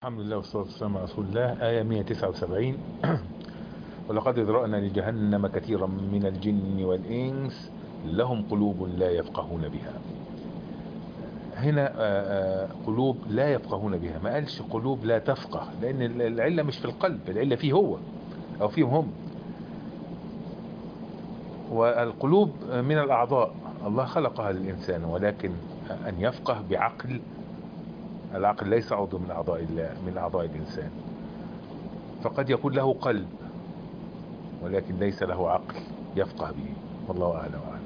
الحمد لله والصلاة والسلام على رسول الله. آية 179. ولقد ذرأنا لجهنم كثيرا من الجن والإنس لهم قلوب لا يفقهون بها. هنا قلوب لا يفقهون بها، ما قالش قلوب لا تفقه، لأن العلة مش في القلب، العلة فيه هو أو فيهم هم. والقلوب من الأعضاء، الله خلقها للإنسان، ولكن أن يفقه بعقل. العقل ليس عضو من أعضاء الله، من أعضاء الإنسان. فقد يكون له قلب ولكن ليس له عقل يفقه به. والله أعلم.